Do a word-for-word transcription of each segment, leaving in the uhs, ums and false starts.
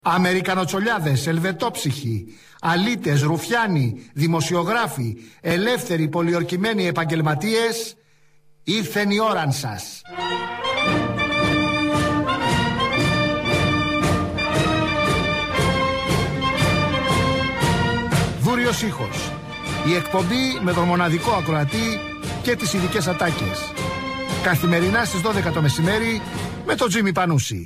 Αμερικανοτσολιάδες, ελβετόψυχοι, αλήτες, ρουφιάνοι, δημοσιογράφοι, ελεύθεροι πολιορκημένοι επαγγελματίες, ήρθεν η ώραν σας. Δούριος ήχος. Η εκπομπή με τον μοναδικό ακροατή και τις ειδικές ατάκες. Καθημερινά στις δώδεκα το μεσημέρι με τον Τζίμι Πανούση.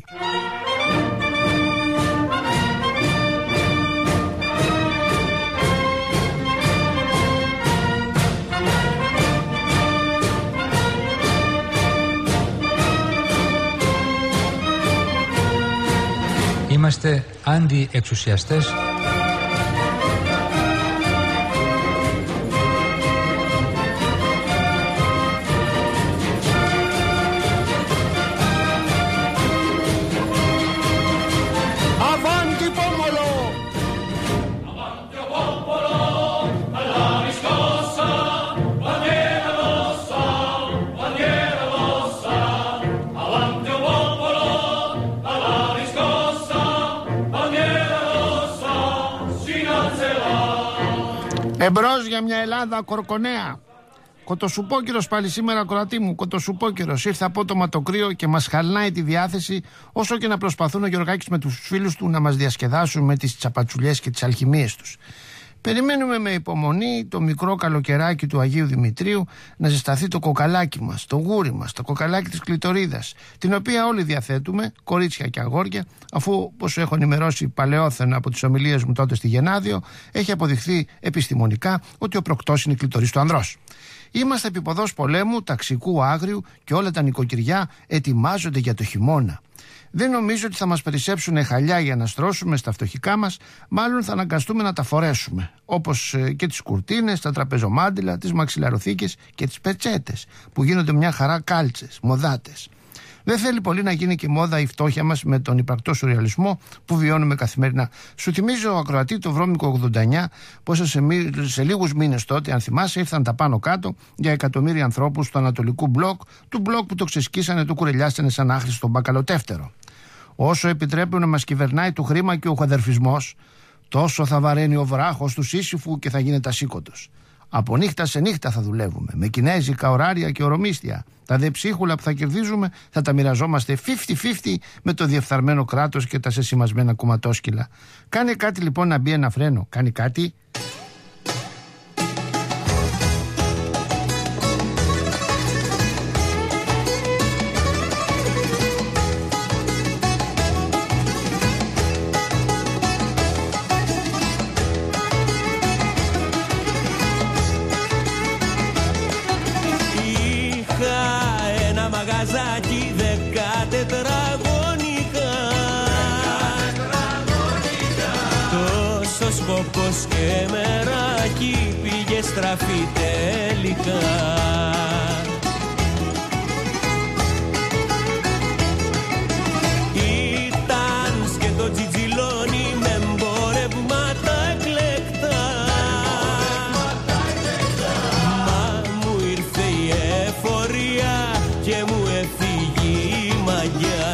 Είμαστε αντιεξουσιαστές. Εμπρός για μια Ελλάδα κορκονέα. Κοτοσουπόκυρος πάλι σήμερα, κορατή μου. Κοτοσουπόκυρος. Ήρθε απότομα το κρύο και μας χαλνάει τη διάθεση, όσο και να προσπαθούν ο Γεωργάκης με τους φίλους του να μας διασκεδάσουν με τις τσαπατσουλιές και τις αλχημίες τους. Περιμένουμε με υπομονή το μικρό καλοκαιράκι του Αγίου Δημητρίου να ζεσταθεί το κοκαλάκι μας, το γούρι μας, το κοκαλάκι της κλειτορίδας, την οποία όλοι διαθέτουμε, κορίτσια και αγόρια, αφού, όπως έχω ενημερώσει παλαιόθεν από τις ομιλίες μου τότε στη Γενάδιο, έχει αποδειχθεί επιστημονικά ότι ο προκτός είναι η κλειτορής του ανδρός. Είμαστε επί πολέμου, ταξικού άγριου και όλα τα νοικοκυριά ετοιμάζονται για το χειμώνα. Δεν νομίζω ότι θα μας περισσέψουν χαλιά για να στρώσουμε στα φτωχικά μας, μάλλον θα αναγκαστούμε να τα φορέσουμε. Όπως και τις κουρτίνες, τα τραπεζομάντιλα, τις μαξιλαροθήκες και τις πετσέτες, που γίνονται μια χαρά κάλτσες, μοδάτες. Δεν θέλει πολύ να γίνει και μόδα η φτώχεια μας με τον υπαρκτό σουρεαλισμό που βιώνουμε καθημερινά. Σου θυμίζω, ακροατή, το βρώμικο ογδόντα εννιά, πως σε, σε λίγους μήνες τότε, αν θυμάσαι, ήρθαν τα πάνω κάτω για εκατομμύρια ανθρώπους του Ανατολικού μπλοκ, του μπλοκ που το ξεσκίσανε, το κουρελιάσανε σαν άχρηστο μπακαλοτεύτερο. Όσο επιτρέπουν να μας κυβερνάει το χρήμα και ο χαδερφισμός, τόσο θα βαραίνει ο βράχος του Σύσυφου και θα γίνεται ασήκωτος. Από νύχτα σε νύχτα θα δουλεύουμε, με κινέζικα ωράρια και ορομίστια. Τα δε ψίχουλα που θα κερδίζουμε θα τα μοιραζόμαστε πενήντα πενήντα με το διεφθαρμένο κράτος και τα σεσημασμένα κομματόσκυλα. Κάνε κάτι λοιπόν να μπει ένα φρένο. Κάνει κάτι. Σκοπός και μεράκι πήγε στραφή τελικά. Ήταν σκέτο τζιτζιλόνι με εμπορεύματα εκλεκτά. Μα μου ήρθε η εφορία και μου έφυγε η μαγιά.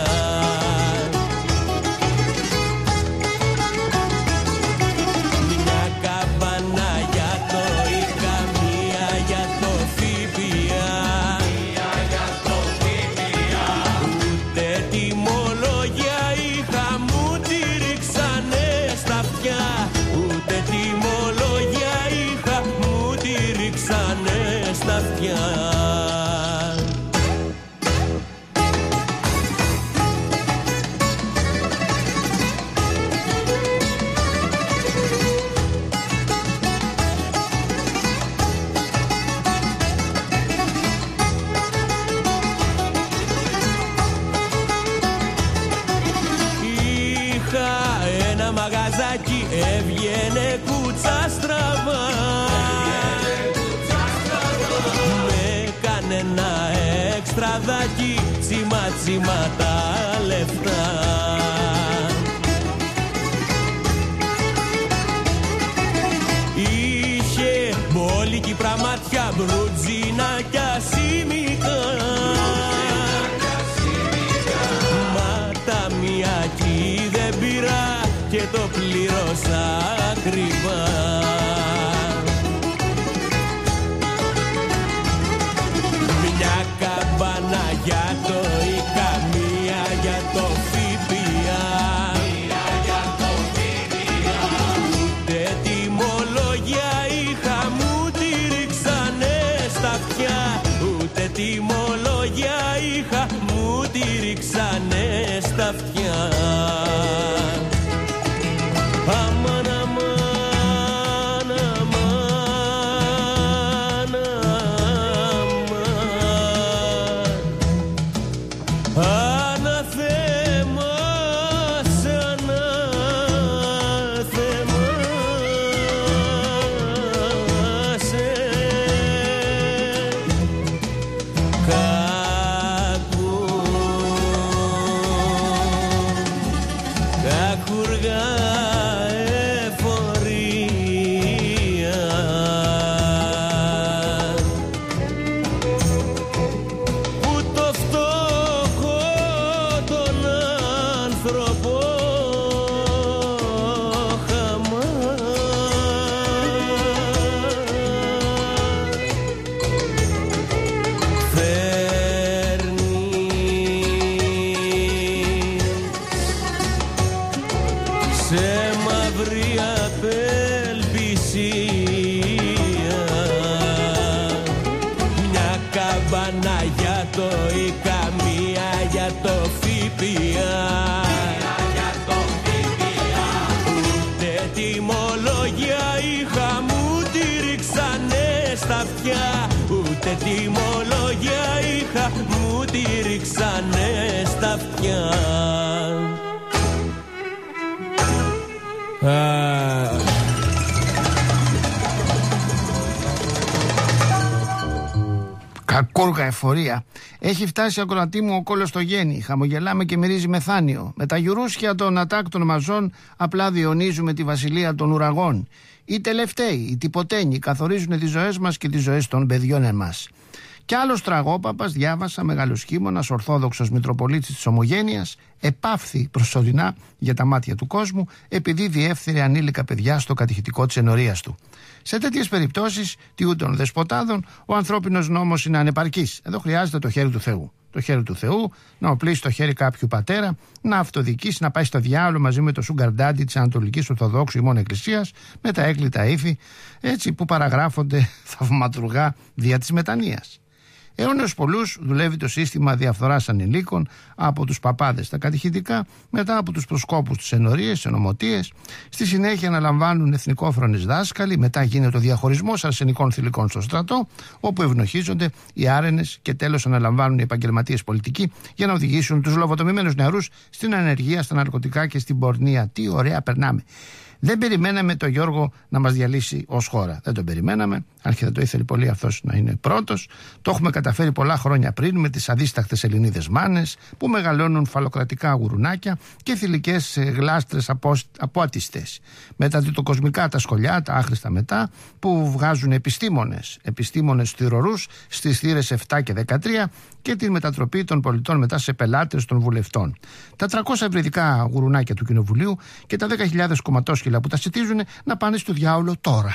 Έβγαινε κούτσα στραβά, με κανένα εξτραδάκι, τσίμα τσίμα τα λεφτά. Είχε μπόλικη πραμάτια, μπρουτζίνα κι ασήμικα, μα τα μιακή δεν πειρά. και το πλήρωσα ακριβά. Μια καμπάνα για το ΙΚΑ, μία για το ΦΠΑ. Μία για το ΦΠΑ. Ούτε τιμολόγια είχα, μου τη ρίξανε στα αυτιά. Ούτε τιμολόγια είχα, μου τη ρίξανε στα αυτιά. Αμάν, αμάν, αμάν, αμάν. Αναθέμας, αναθέμας, κάκου, κακούργα εφορία. Που το φτωχό τον άνθρωπο χαμά. Σε μαύρη απελπισία. Μια καμπάνα για το ΙΚΑ, μία για το ΦΠΑ. Ούτε τιμολόγια είχα, μου τη ρίξανε στα αυτιά. Ούτε τιμολόγια είχα, μου τη ρίξανε στα αυτιά. Κακούργα εφορία. Έχει φτάσει ακροατή μου ο κόλλος στο γέννη. Χαμογελάμε και μυρίζει μεθάνιο. Με τα γιουρούσια των ατάκτων μαζών απλά διονύζουμε τη βασιλεία των ουραγών. Οι τελευταίοι, οι τυποτένοι, καθορίζουν τις ζωές μας και τις ζωές των παιδιών εμάς. Κι άλλος τραγόπαπας, διάβασα, μεγαλοσχήμωνας, ορθόδοξος μητροπολίτης της Ομογένειας, επάφθη προσωρινά για τα μάτια του κόσμου, επειδή διέφθειρε ανήλικα παιδιά στο κατηχητικό της ενορίας του. Σε τέτοιες περιπτώσεις, τιού των δεσποτάδων, ο ανθρώπινος νόμος είναι ανεπαρκής. Εδώ χρειάζεται το χέρι του Θεού. Το χέρι του Θεού, να οπλίσει το χέρι κάποιου πατέρα, να αυτοδικήσει, να πάει στο διάολο μαζί με το Sugar Daddy της Ανατολικής Ορθοδόξου ημών Εκκλησίας, με τα έκλητα ύφη, έτσι που παραγράφονται θαυματουργά δια της μετανοίας. Αιώνες πολλούς δουλεύει το σύστημα διαφθοράς ανηλίκων από τους παπάδες στα κατηχητικά, μετά από τους προσκόπους της ενορίες, τις ενωμοτείες. Στη συνέχεια αναλαμβάνουν εθνικόφρονες δάσκαλοι, μετά γίνεται ο διαχωρισμός αρσενικών θηλυκών στο στρατό, όπου ευνοχίζονται οι άρενες και τέλος αναλαμβάνουν οι επαγγελματίες πολιτικοί για να οδηγήσουν τους λοβοτομημένους νεαρούς στην ανεργία, στα ναρκωτικά και στην πορνεία. Τι ωραία περνάμε. Δεν περιμέναμε τον Γιώργο να μας διαλύσει ως χώρα. Δεν τον περιμέναμε, αν και δεν το ήθελε πολύ αυτός να είναι πρώτος. Το έχουμε καταφέρει πολλά χρόνια πριν με τις αδίστακτες Ελληνίδες μάνες που μεγαλώνουν φαλοκρατικά γουρουνάκια και θηλυκές γλάστρες απόατιστές. Μεταδυτοκοσμικά τα σχολιά, τα άχρηστα μετά, που βγάζουν επιστήμονες, επιστήμονες θυρωρούς στις θύρες επτά και δεκατρία και την μετατροπή των πολιτών μετά σε πελάτες των βουλευτών. Τα τριακόσια ευρυδικά γουρουνάκια του Κοινοβουλίου και τα δέκα χιλιάδες κομματόσκυλα που τα σιτίζουν να πάνε στο διάολο τώρα.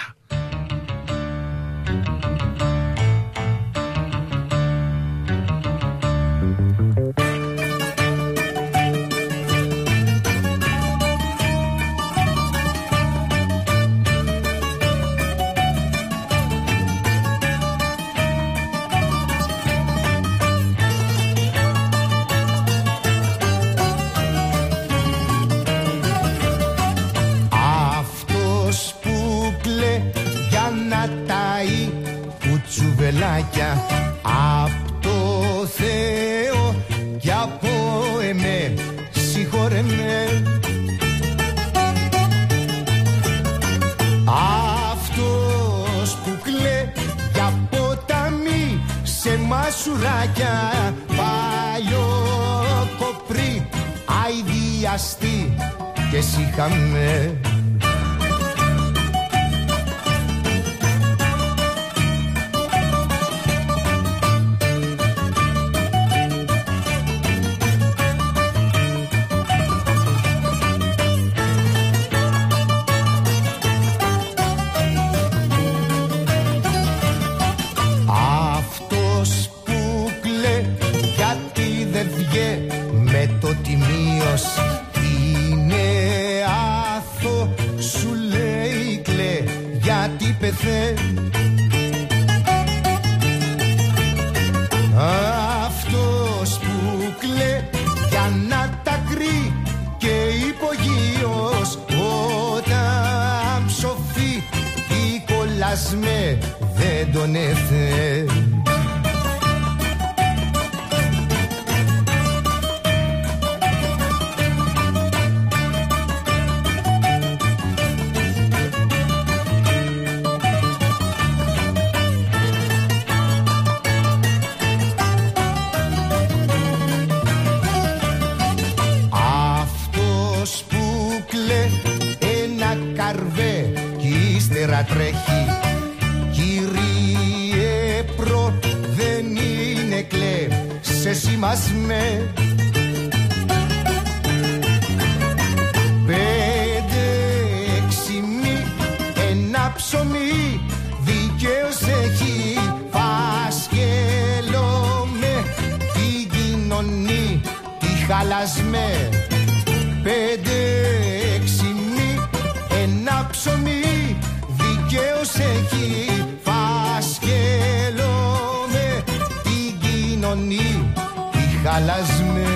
Απ' το Θεό και από εμέ συγχώρε με. Αυτός που κλαί για ποτάμι σε μασουράκια, παλιό κοπρί αηδιαστή και συχαμέ. ήρθε. Αυτός που κλαί για να τα κρύει και υπογείως, όταν ψοφεί η κολλασμέ δεν τον έφε. Τρέχει, κύριε προ, δεν είναι κλαί, σε σημασμέ. Πέντε έξιμη, ένα ψωμί, δικαίως έχει, φασκελό με την κοινωνή, τη χαλασμέ. Πέντε έξιμη, ένα ψωμί, δικαίως έχει, φασκελό με την κοινωνή, τη χαλασμέ.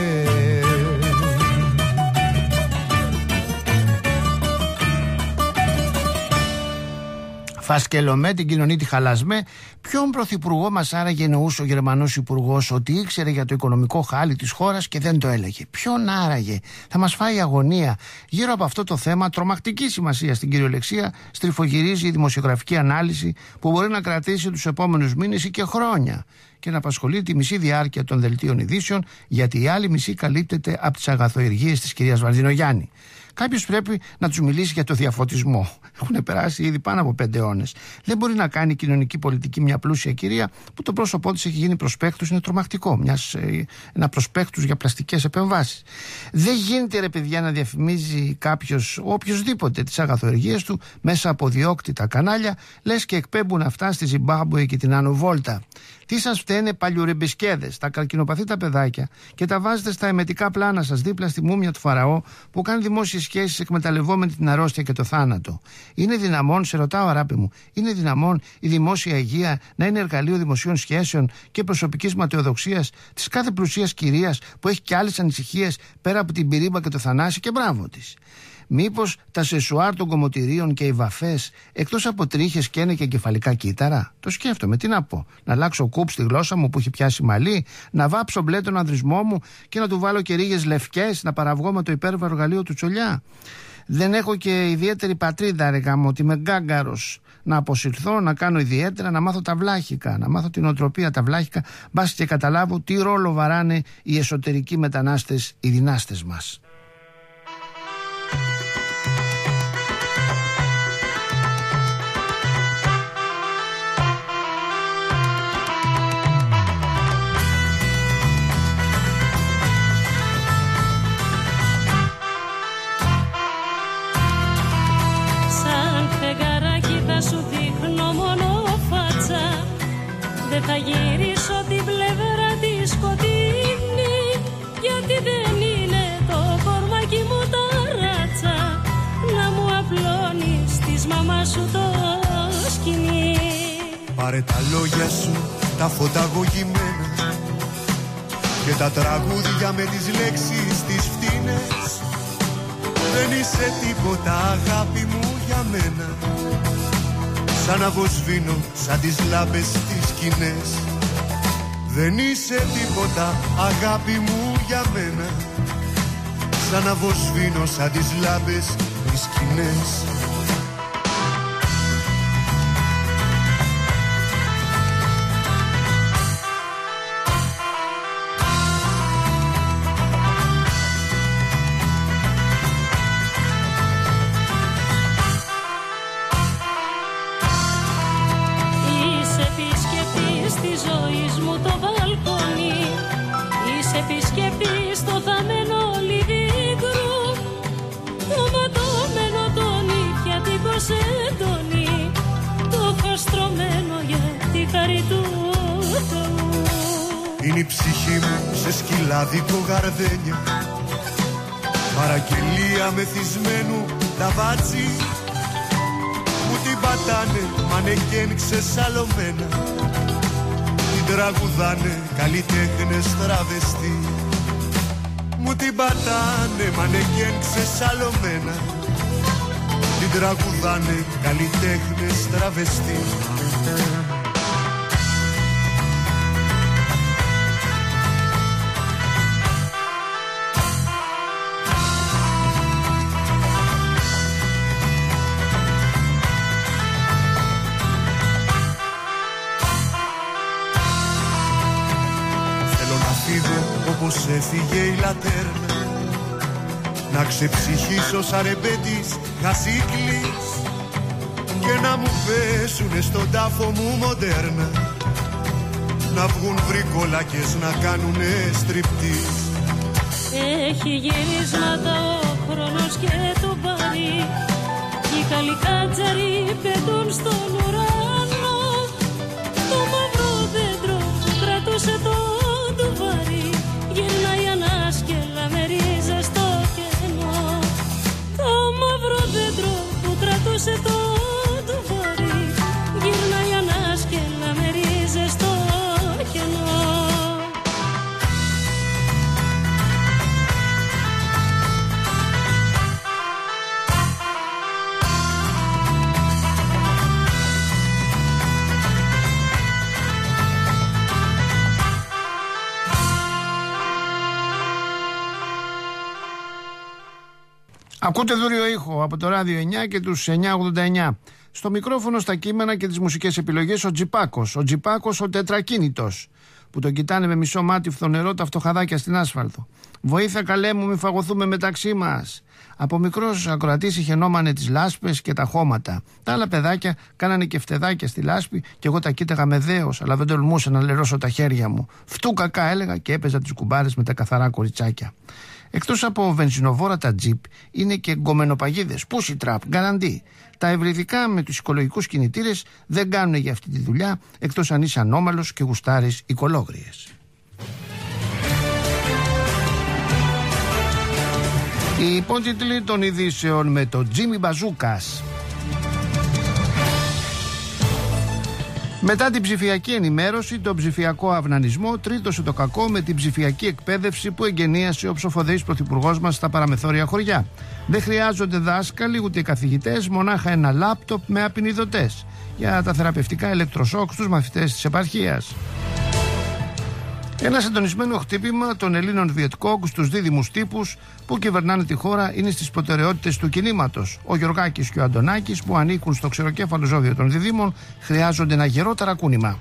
Φασκελωμέ την κοινωνία τη χαλασμέ. Ποιον πρωθυπουργό μας άραγε εννοούσε ο Γερμανός υπουργός ότι ήξερε για το οικονομικό χάλι της χώρας και δεν το έλεγε? Ποιον άραγε? Θα μας φάει αγωνία. Γύρω από αυτό το θέμα, τρομακτική σημασία στην κυριολεξία, στριφογυρίζει η δημοσιογραφική ανάλυση που μπορεί να κρατήσει τους επόμενους μήνες ή και χρόνια και να απασχολεί τη μισή διάρκεια των δελτίων ειδήσεων, γιατί η άλλη μισή καλύπτεται από τις αγαθοεργίες της κυρίας Βαρδινογιάννη. Κάποιος πρέπει να τους μιλήσει για το διαφωτισμό. Έχουν περάσει ήδη πάνω από πέντε αιώνες. Δεν μπορεί να κάνει κοινωνική πολιτική μια πλούσια κυρία που το πρόσωπό της έχει γίνει προσπέκτους, είναι τρομακτικό. Μιας, ένα προσπέκτους για πλαστικές επεμβάσεις. Δεν γίνεται, ρε παιδιά, να διαφημίζει κάποιος, οποιοσδήποτε, τις αγαθοεργίες του μέσα από διώκτητα κανάλια, λες και εκπέμπουν αυτά στη Ζιμπάμπουε και την Άνω Βόλτα. Τι σας φταίνε παλιουρεμπισκέδες, τα καρκινοπαθή τα παιδάκια, και τα βάζετε στα εμετικά πλάνα σας δίπλα στη μούμια του Φαραώ που κάνει δημόσιες σχέσεις εκμεταλλευόμενη την αρρώστια και το θάνατο? Είναι δυναμόν, σε ρωτάω αγάπη μου, είναι δυναμόν η δημόσια υγεία να είναι εργαλείο δημοσίων σχέσεων και προσωπικής ματαιοδοξίας της κάθε πλουσίας κυρίας που έχει και άλλες ανησυχίες πέρα από την πυρίμπα και το θανάσι, και μπράβο της? Μήπως τα σεσουάρ των κομμωτηρίων και οι βαφές, εκτός από τρίχες, καίνε και εγκεφαλικά κύτταρα? Το σκέφτομαι, τι να πω? Να αλλάξω κούπ στη γλώσσα μου που έχει πιάσει μαλλί, να βάψω μπλε τον ανδρισμό μου και να του βάλω και ρίγες λευκές, να παραβγώ με το υπέρβαρο εργαλείο του τσολιά? Δεν έχω και ιδιαίτερη πατρίδα, ρε γάμο, ότι είμαι γκάγκαρος. Να αποσυρθώ, να κάνω ιδιαίτερα, να μάθω τα βλάχικα, να μάθω την οτροπία τα βλάχικα, μπας και καταλάβω τι ρόλο βαράνε οι εσωτερικοί μετανάστες, οι δυνάστες μας. Σου δείχνω μόνο φάτσα, δεν θα γυρίσω την πλευρά τη σκοτεινή, γιατί δεν είναι το κορμάκι μου ταράτσα να μου απλώνεις της μαμάς σου το σκηνή. Πάρε τα λόγια σου, τα φωταγωγημένα και τα τραγούδια με τις λέξεις τις φτηνές. Δεν είσαι τίποτα, αγάπη μου, για μένα. Σαν αβοσβήνω, σαν τις λάμπες τις σκηνές. Δεν είσαι τίποτα, αγάπη μου, για μένα. Σαν αβοσβήνω, σαν τις λάμπες τις σκηνές. Είναι η ψυχή μου σε σκυλάδικο γαρδένια, παραγγελία μεθυσμένου λαβάτσι. Μου την πατάνε μανεκέν ξεσαλωμένα, την τραγουδάνε καλλιτέχνες τραβεστή. Μου την πατάνε μανεκέν ξεσαλωμένα, την τραγουδάνε καλλιτέχνες τραβεστή. Όπως έφυγε η λατέρνα, να ξεψυχήσω σαν ρεμπέτης χασίκλης και να μου πέσουνε στον τάφο μου μοντέρνα, να βγουν βρικολάκες να κάνουνε στριπτής. Έχει γυρίσματα ο χρόνος και το πάρει, κι οι καλοί κάτσαροι πετούν στον ουρανό, το μαύρο δέντρο που κρατούσε το ντουβάρι γυρνάει ανάσκελα με ρίζες στο κενό. Το μαύρο δέντρο που κρατούσε το ντουβάρι γυρνάει ανάσκελα με ρίζες στο κενό. Ακούτε Δούριο Ήχο από το Ράδιο εννιά και τους εννιά ογδόντα εννιά. Στο μικρόφωνο, στα κείμενα και τις μουσικές επιλογές ο Τζιπάκος. Ο Τζιπάκος ο τετρακίνητος, που τον κοιτάνε με μισό μάτι φθονερό τα φτωχαδάκια στην άσφαλτο. Βοήθεια καλέ μου, μη φαγωθούμε μεταξύ μας. Από μικρός ακροατής ηχαινόμανε τις λάσπες και τα χώματα. Τα άλλα παιδάκια κάνανε και φτεδάκια στη λάσπη και εγώ τα κοίταγα με δέος, αλλά δεν τολμούσα να λερώσω τα χέρια μου. Φτού κακά έλεγα και έπαιζα τις κουμπάρες με τα καθαρά κοριτσάκια. Εκτός από βενζινοβόρα τα τζιπ, είναι και γκομενοπαγίδες, pussy trap, γκαραντί. Τα ευρυδικά με τους οικολογικούς κινητήρες δεν κάνουν για αυτή τη δουλειά, εκτός αν είσαι ανώμαλος και γουστάρεις οικολόγριες. Οι υπότιτλοι των ειδήσεων με το Τζίμι Μπαζούκας. Μετά την ψηφιακή ενημέρωση, τον ψηφιακό αυνανισμό, τρίτωσε το κακό με την ψηφιακή εκπαίδευση που εγκαινίασε ο ψοφοδέης πρωθυπουργός μας στα παραμεθόρια χωριά. Δεν χρειάζονται δάσκαλοι ούτε καθηγητές, μονάχα ένα λάπτοπ με απεινιδωτές για τα θεραπευτικά ηλεκτροσόκ στους μαθητές της επαρχίας. Ένα συντονισμένο χτύπημα των Ελλήνων Βιετκόγκ στους δίδυμους τύπους που κυβερνάνε τη χώρα είναι στις προτεραιότητες του κινήματος. Ο Γιωργάκης και ο Αντωνάκης, που ανήκουν στο ξεροκέφαλο ζώδιο των διδύμων, χρειάζονται ένα γερό ταρακούνημα.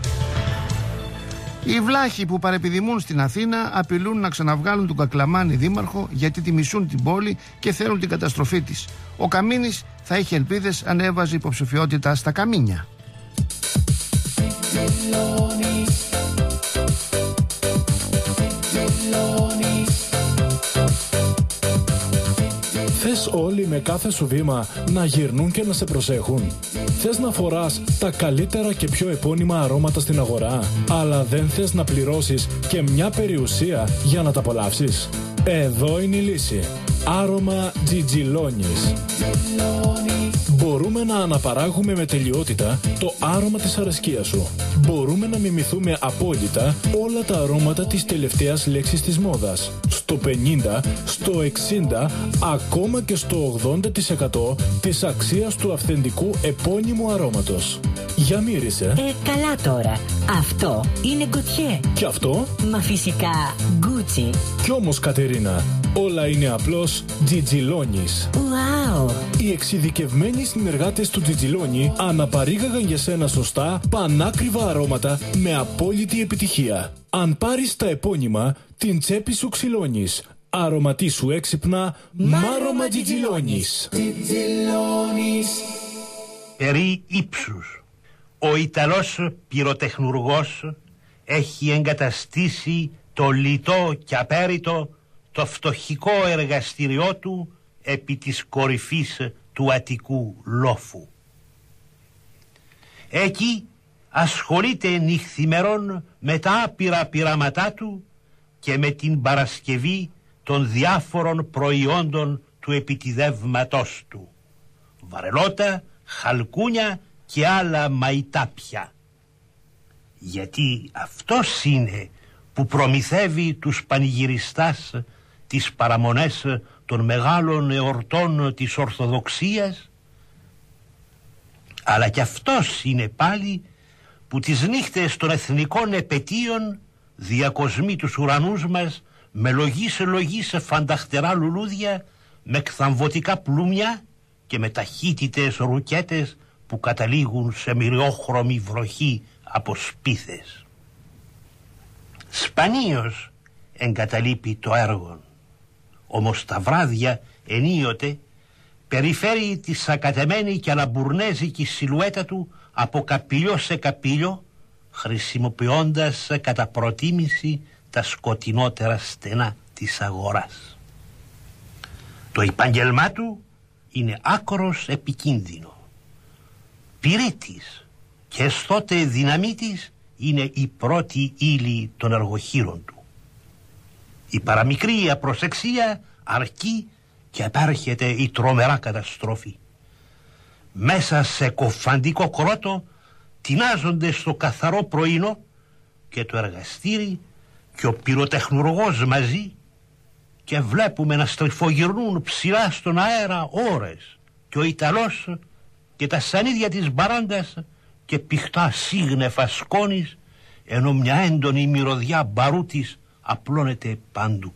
Οι βλάχοι που παρεπιδημούν στην Αθήνα απειλούν να ξαναβγάλουν τον Κακλαμάνη δήμαρχο, γιατί τη μισούν την πόλη και θέλουν την καταστροφή της. Ο Καμίνης θα είχε ελπίδες αν έβαζε υποψηφιότητα στα Καμίνια. Θες όλοι με κάθε σου βήμα να γυρνούν και να σε προσέχουν? Θες να φοράς τα καλύτερα και πιο επώνυμα αρώματα στην αγορά, αλλά δεν θες να πληρώσεις και μια περιουσία για να τα απολαύσεις? Εδώ είναι η λύση. Άρωμα Τζιτζιλόνης. Μπορούμε να αναπαράγουμε με τελειότητα το άρωμα της αρεσκίας σου. Μπορούμε να μιμηθούμε απόλυτα όλα τα αρώματα της τελευταίας λέξης της μόδας. Στο πενήντα, στο εξήντα, ακόμα και στο ογδόντα τοις εκατό της αξίας του αυθεντικού επώνυμου αρώματος. Για μύρισε. Ε, καλά τώρα. Αυτό είναι Γκοτιέ. Και αυτό? Μα φυσικά Γκούτσι. Κι όμως, Κατερίνα, όλα είναι απλώς Τζιτζιλόνης. Wow. Οι εξειδικευμένοι συνεργάτες του Τζιτζιλόνι αναπαρήγαγαν για σένα σωστά, πανάκριβα αρώματα με απόλυτη επιτυχία. Αν πάρεις τα επώνυμα, την τσέπη σου ξυλώνεις. Αρωματίσου έξυπνα, μάρωμα Τζιτζιλόνης. Περί ύψους. Ο Ιταλός πυροτεχνουργός έχει εγκαταστήσει το λιτό και απέριτο το φτωχικό εργαστηριό του επί της κορυφής του Αττικού λόφου. Εκεί ασχολείται νυχθημερών με τα άπειρα πειράματά του και με την παρασκευή των διάφορων προϊόντων του επιτιδεύματός του. Βαρελότα, χαλκούνια και άλλα μαϊτάπια. Γιατί αυτός είναι που προμηθεύει τους πανηγυριστάς τις παραμονές των μεγάλων εορτών της Ορθοδοξίας, αλλά και αυτός είναι πάλι που τις νύχτες των εθνικών επετείων διακοσμεί τους ουρανούς μας με λογής λογής φανταχτερά λουλούδια, με κθαμβωτικά πλούμια και με ταχύτητες ρουκέτες που καταλήγουν σε μυριόχρωμη βροχή από σπίθες. Σπανίως εγκαταλείπει το έργο, όμως τα βράδια ενίοτε περιφέρει τη σακατεμένη και αλαμπουρνέζικη σιλουέτα του από καπηλιό σε καπηλιό, χρησιμοποιώντας κατά προτίμηση τα σκοτεινότερα στενά της αγοράς. Το επάγγελμά του είναι άκρος επικίνδυνο. Πυρίτης και αισθότε δυναμίτης είναι η πρώτη ύλη των εργοχείρων του. Η παραμικρή απροσεξία αρκεί και επέρχεται η τρομερά καταστροφή. Μέσα σε κοφαντικό κρότο τεινάζονται στο καθαρό πρωινό και το εργαστήρι και ο πυροτεχνουργός μαζί, και βλέπουμε να στριφογυρνούν ψηλά στον αέρα ώρες και ο Ιταλός και τα σανίδια της μπαράντας και πηχτά σύγνεφα σκόνης, ενώ μια έντονη μυρωδιά μπαρούτης απλώνεται παντού.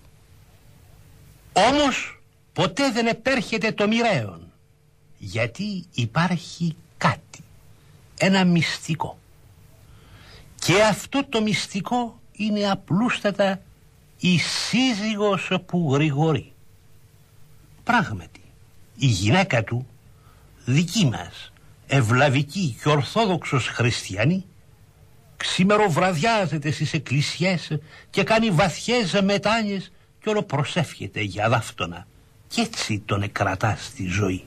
Όμως ποτέ δεν επέρχεται το μοιραίον, γιατί υπάρχει κάτι, ένα μυστικό. Και αυτό το μυστικό είναι απλούστατα η σύζυγος που γρηγορεί. Πράγματι, η γυναίκα του, δική μας, ευλαβική και ορθόδοξος χριστιανή, ξημεροβραδιάζεται στις εκκλησιές και κάνει βαθιές μετάνοιες και όλο προσεύχεται για δάφτωνα, κι έτσι τον εκρατά στη ζωή.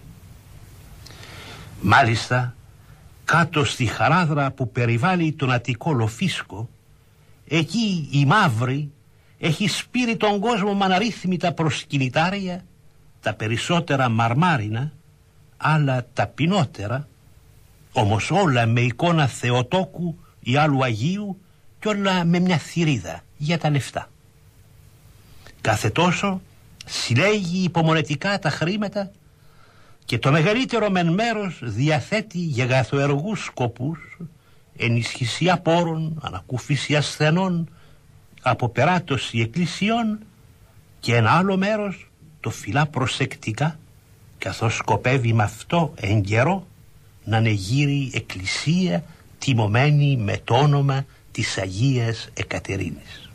Μάλιστα, κάτω στη χαράδρα που περιβάλλει τον Αττικό Λοφίσκο, εκεί η μαύρη έχει σπείρει τον κόσμο με αναρρύθμιτα προσκυνητάρια, τα περισσότερα μαρμάρινα, άλλα ταπεινότερα, όμως όλα με εικόνα Θεοτόκου ή άλλου Αγίου και όλα με μια θηρίδα για τα λεφτά. Κάθε τόσο συλλέγει υπομονετικά τα χρήματα και το μεγαλύτερο μεν μέρος διαθέτει για γαθοεργούς σκοπούς, ενίσχυση απόρων, ανακούφιση ασθενών, αποπεράτωση εκκλησιών, και ένα άλλο μέρος το φυλά προσεκτικά, καθώς σκοπεύει με αυτό εν καιρό να ανεγείρει εκκλησία τιμωμένη με το όνομα της Αγίας Εκατερίνης.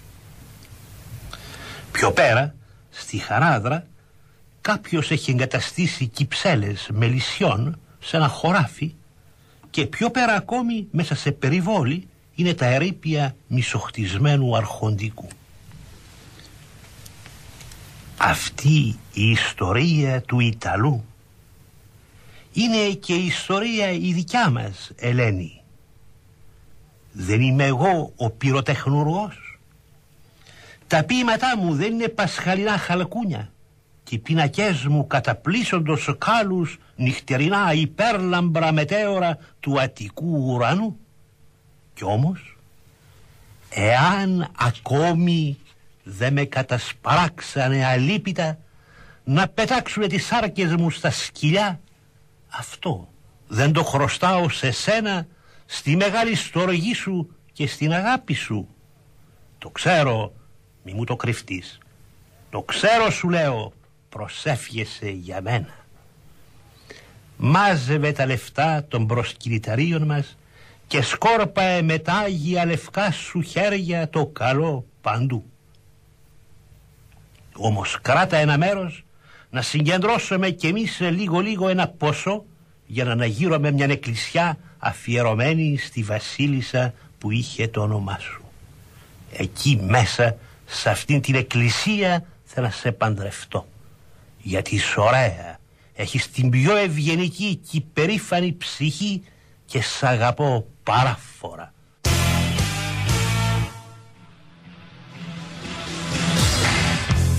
Πιο πέρα, στη Χαράδρα, κάποιος έχει εγκαταστήσει κυψέλες μελισσιών σε ένα χωράφι, και πιο πέρα ακόμη, μέσα σε περιβόλι, είναι τα ερείπια μισοχτισμένου αρχοντικού. Αυτή η ιστορία του Ιταλού είναι και η ιστορία η δικιά μας, Ελένη. Δεν είμαι εγώ ο πυροτεχνουργός? Τα ποίηματά μου δεν είναι πασχαλινά χαλκούνια και οι πινακές μου καταπλήσσοντος κάλους νυχτερινά υπέρλαμπρα μετέωρα του Αττικού ουρανού? Κι όμως, εάν ακόμη δεν με κατασπράξανε αλίπητα να πετάξουνε τις σάρκες μου στα σκυλιά, αυτό δεν το χρωστάω σε σένα, στη μεγάλη στοργή σου και στην αγάπη σου. Το ξέρω, μη μου το κρυφτείς. Το ξέρω, σου λέω, προσεύχεσαι για μένα. Μάζευε τα λεφτά των προσκυνηταρίων μας και σκόρπαε με τα άγια λευκά σου χέρια το καλό παντού. Όμως κράτα ένα μέρος να συγκεντρώσουμε κι εμείς λίγο λίγο ένα ποσό για να αναγείρουμε μια εκκλησιά αφιερωμένη στη βασίλισσα που είχε το όνομά σου. Εκεί μέσα, σε αυτήν την εκκλησία, θα να σε παντρευτώ, γιατί είσαι ωραία, έχεις την πιο ευγενική και περήφανη ψυχή και σ' αγαπώ παράφορα.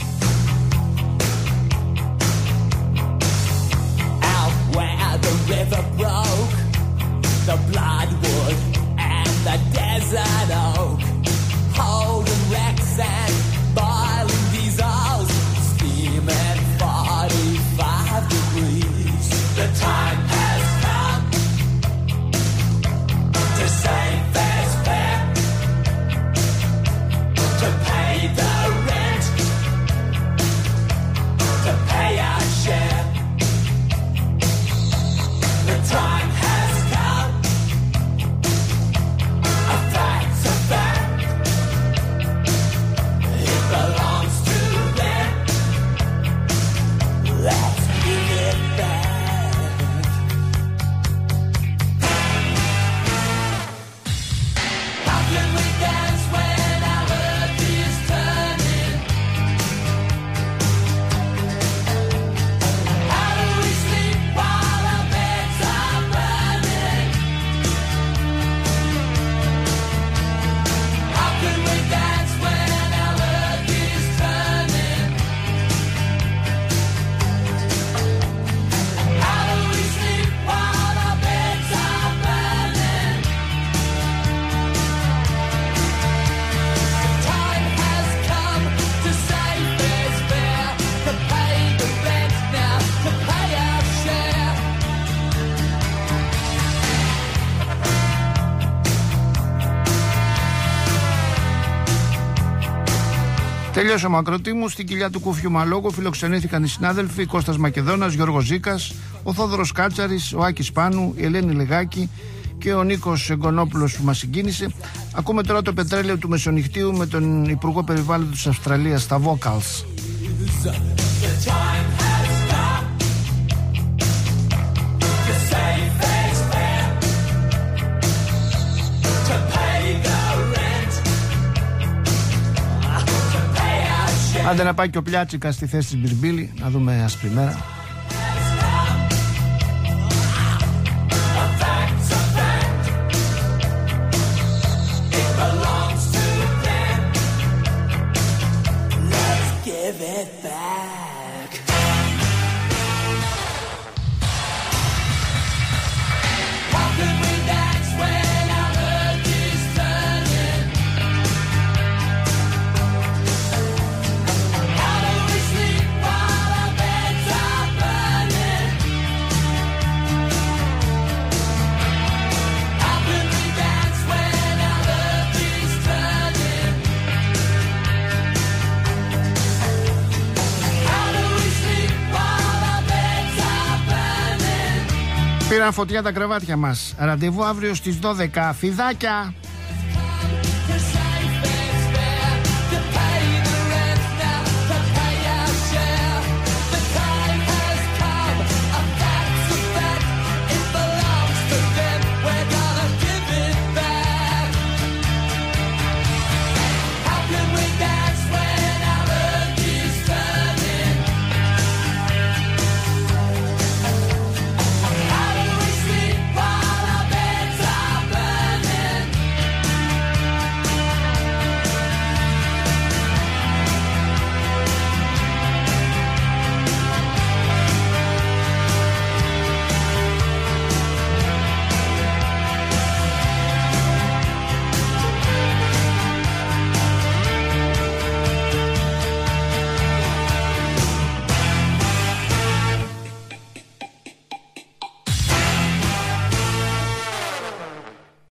Out where the river Τελείωσε ο Μακροτήμου. Στην κοιλιά του Κούφιου Μαλόγου φιλοξενήθηκαν οι συνάδελφοι Κώστας Μακεδόνας, Γιώργος Ζήκας, ο Θόδωρος Κάτσαρης, ο Άκης Πάνου, η Ελένη Λεγάκη και ο Νίκος Εγκονόπουλος που μας συγκίνησε. Ακούμε τώρα το πετρέλαιο του μεσονυχτίου με τον Υπουργό Περιβάλλοντος της Αυστραλίας στα Vocals. Άντε να πάει και ο Πλιάτσικας στη θέση της Μπυρμπίλη, να δούμε άσπρη μέρα. Πήραν φωτιά τα κρεβάτια μας. Ραντεβού αύριο στις δώδεκα. Φιδάκια!